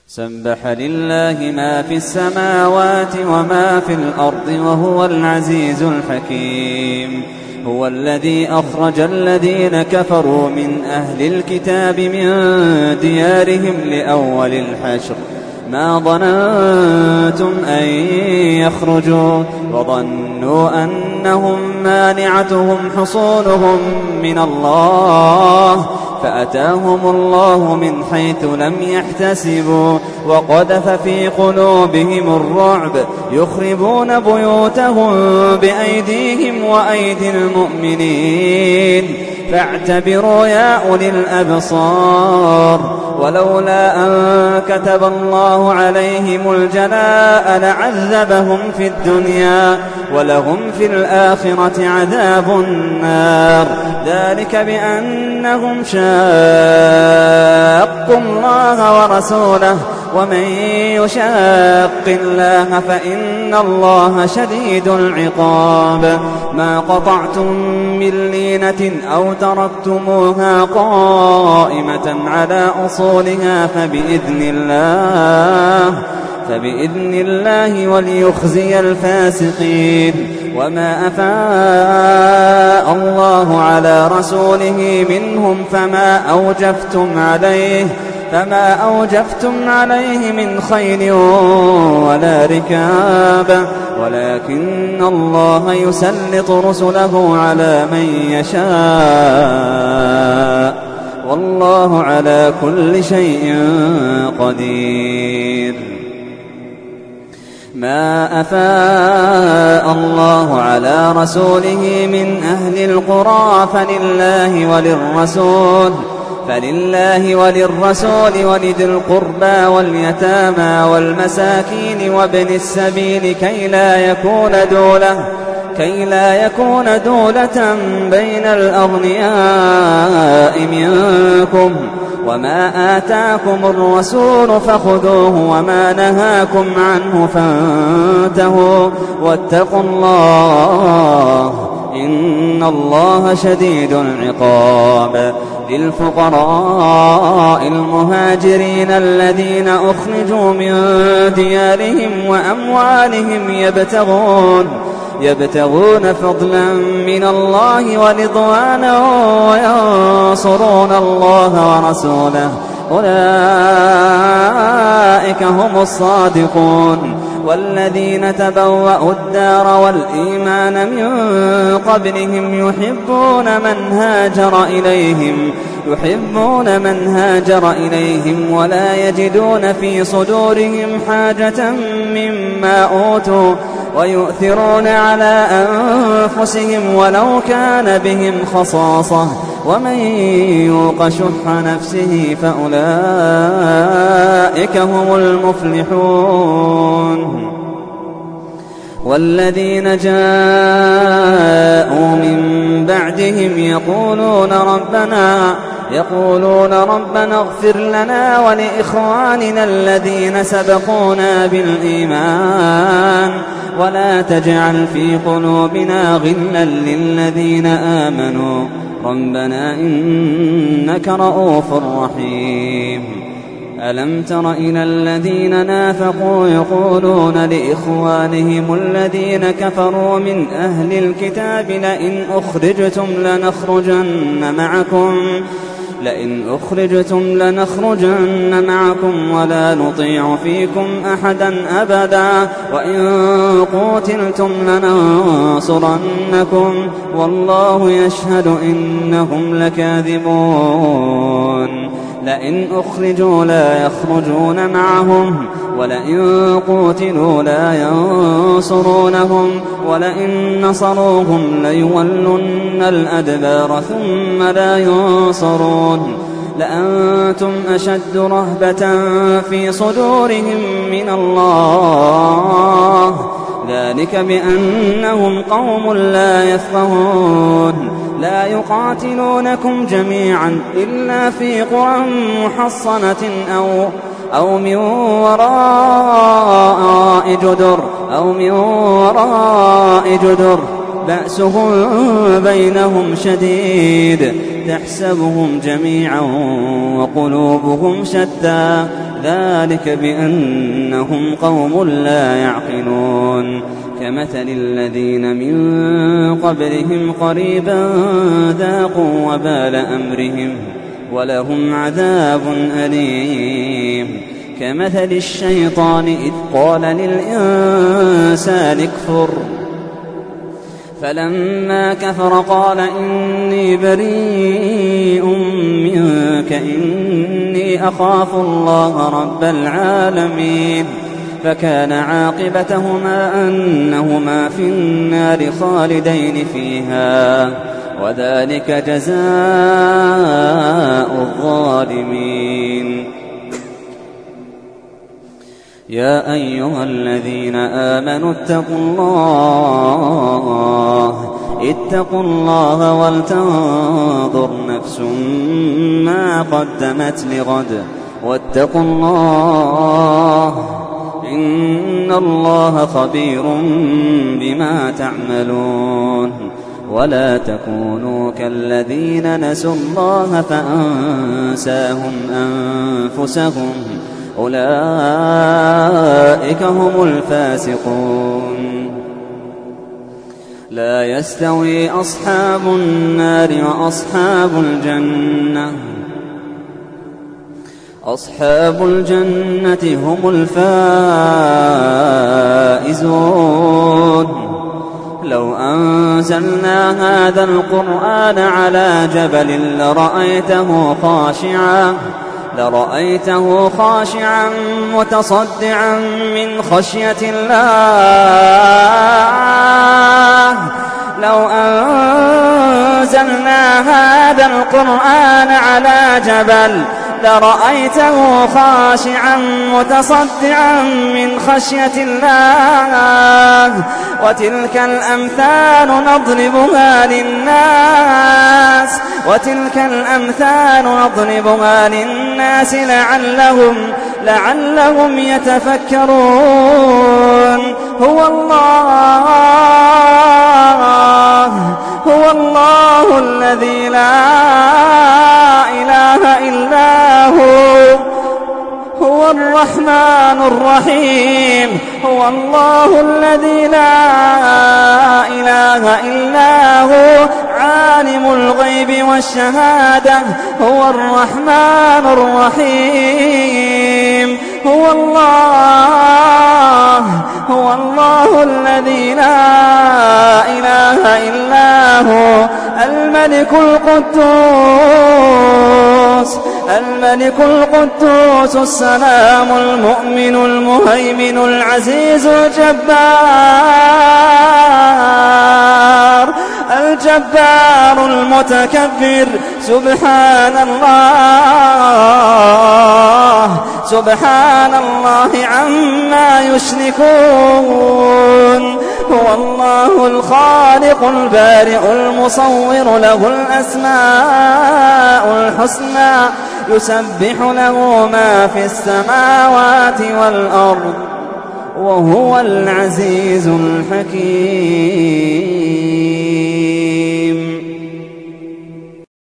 سبح لله ما في السماوات وما في الأرض وهو العزيز الحكيم. هو الذي أخرج الذين كفروا من أهل الكتاب من ديارهم لأول الحشر ما ظننتم أن يخرجوا وظنوا أنهم مانعتهم حصونهم من الله فأتاهم الله من حيث لم يحتسبوا وقذف في قلوبهم الرعب يخربون بيوتهم بأيديهم وأيدي المؤمنين فاعتبروا يا أولي الأبصار. ولولا أن كتب الله عليهم الجلاء لعذبهم في الدنيا ولهم في الآخرة عذاب النار ذلك بأنهم شاقوا الله ورسوله ومن يشاق الله فإن الله شديد العقاب. ما قطعتم من لينة أو تركتموها قائمة على أصولها فبإذن الله وليخزي الفاسقين. وما أفاء الله على رسوله منهم فما أوجفتم عليه من خيل ولا ركاب ولكن الله يسلط رسله على من يشاء والله على كل شيء قدير. ما أفاء الله على رسوله من أهل القرى فلله وللرسول ولذي القربى واليتامى والمساكين وابن السبيل كي لا يكون دولة بين الأغنياء منكم. وما آتاكم الرسول فخذوه وما نهاكم عنه فانتهوا واتقوا الله إن الله شديد العقاب. للفقراء المهاجرين الذين أخرجوا من ديارهم وأموالهم يبتغون فضلا من الله ورضوانا وينصرون الله ورسوله أولئك هم الصادقون. والذين تبوأوا الدار والإيمان من قبلهم يحبون من هاجر إليهم ولا يجدون في صدورهم حاجة مما أوتوا ويؤثرون على أنفسهم ولو كان بهم خصاصة ومن يوق شح نفسه فأولئك هم المفلحون. والذين جاءوا من بعدهم يقولون ربنا اغفر لنا ولإخواننا الذين سبقونا بالإيمان ولا تجعل في قلوبنا غلا للذين آمنوا ربنا إنك رؤوف رحيم. ألم تر إلى الذين نافقوا يقولون لإخوانهم الذين كفروا من أهل الكتاب لئن أخرجتم لنخرجن معكم ولا نطيع فيكم أحدا أبدا وإن قوتلتم لننصرنكم والله يشهد إنهم لكاذبون. لئن أخرجوا لا يخرجون معهم ولئن قوتلوا لا ينصرونهم ولئن نصروهم ليولن الأدبار ثم لا ينصرون. لأنتم أشد رهبة في صدورهم من الله ذلك بأنهم قوم لا يفقهون. لا يقاتلونكم جميعا إلا في قرى محصنة أو من وراء جدر بأسهم بينهم شديد تحسبهم جميعا وقلوبهم شتى ذلك بأنهم قوم لا يعقلون كمثل الذين من قبلهم قريبا ذاقوا وبال أمرهم ولهم عذاب أليم كمثل الشيطان إذ قال للإنسان اكفر فلما كفر قال إني بريء منك إني أخاف الله رب العالمين فكان عاقبتهما أنهما في النار خالدين فيها وذلك جزاء الظالمين يا أيها الذين آمنوا اتقوا الله ولتنظر نفس ما قدمت لغد واتقوا الله إن الله خبير بما تعملون ولا تكونوا كالذين نسوا الله فأنساهم أنفسهم أولئك هم الفاسقون لا يستوي أصحاب النار وأصحاب الجنة أصحاب الجنة هم الفائزون لو أنزلنا هذا القرآن على جبل لرأيته خاشعا متصدعا من خشية الله لو أنزلنا هذا القرآن على جبل لرأيته خاشعا متصدعا من خشية الله وتلك الأمثال نضربها للناس لعلهم يتفكرون هو الله الذي لا إله إلا هو الرحمن الرحيم هو الله الذي لا إله إلا هو عالم الغيب والشهادة هو الرحمن الرحيم هو الله الذي لا إله إلا هو الملك القدوس السلام المؤمن المهيمن العزيز الجبار المتكبر سبحان الله عما يشركون هو الله الخالق البارئ المصور له الأسماء الحسنى يسبح له ما في السماوات والأرض وهو العزيز الحكيم